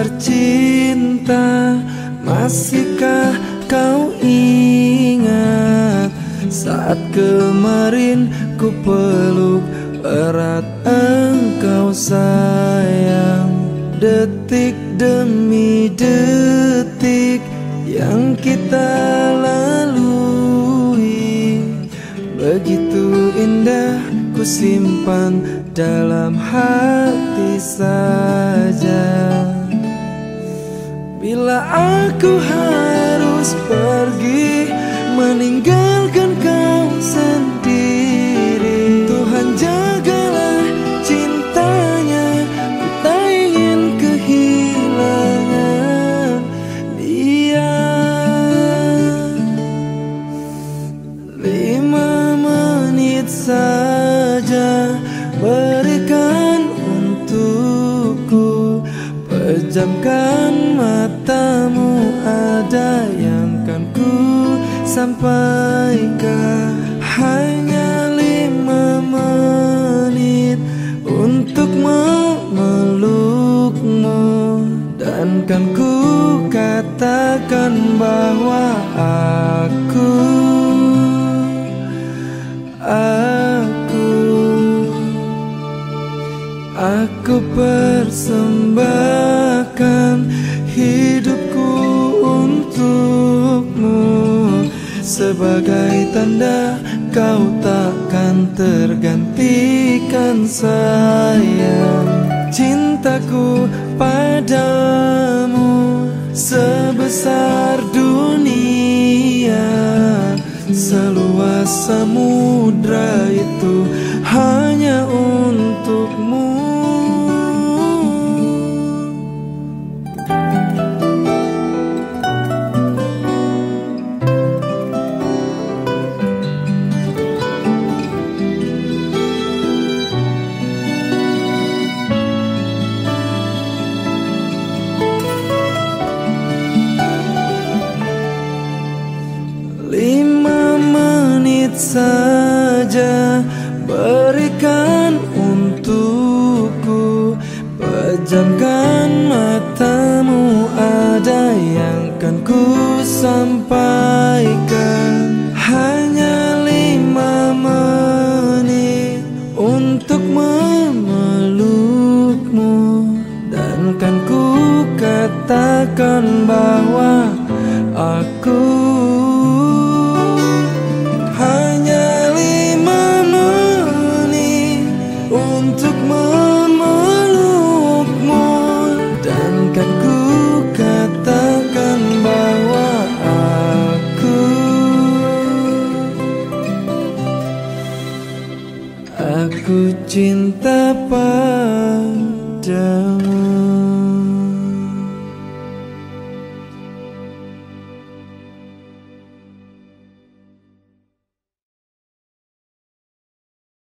tercinta, masihkah kau ingat saat kemarin ku peluk erat engkau sayang? Detik demi detik yang kita lalui begitu indah, ku simpan dalam hati saja. Bila aku harus pergi meninggalkan kau sendiri, Tuhan jagalah cintanya, ku tak ingin kehilangan dia. 5 menit saja berikan untukku, pejamkan matamu, ada yang kan ku sampaikan. Hanya 5 menit untuk memelukmu, dan kan ku katakan bahwa aku persembahkan hidupku untukmu, sebagai tanda kau takkan tergantikan sayang. Cintaku padamu sebesar dunia, seluas samudra itu hanya untukmu. Saja berikan untukku, pejamkan matamu, ada yang kan ku sampaikan. Hanya 5 menit untuk memelukmu, dan kan ku katakan bahwa aku untuk memelukmu, dan kan ku katakan bahwa aku cinta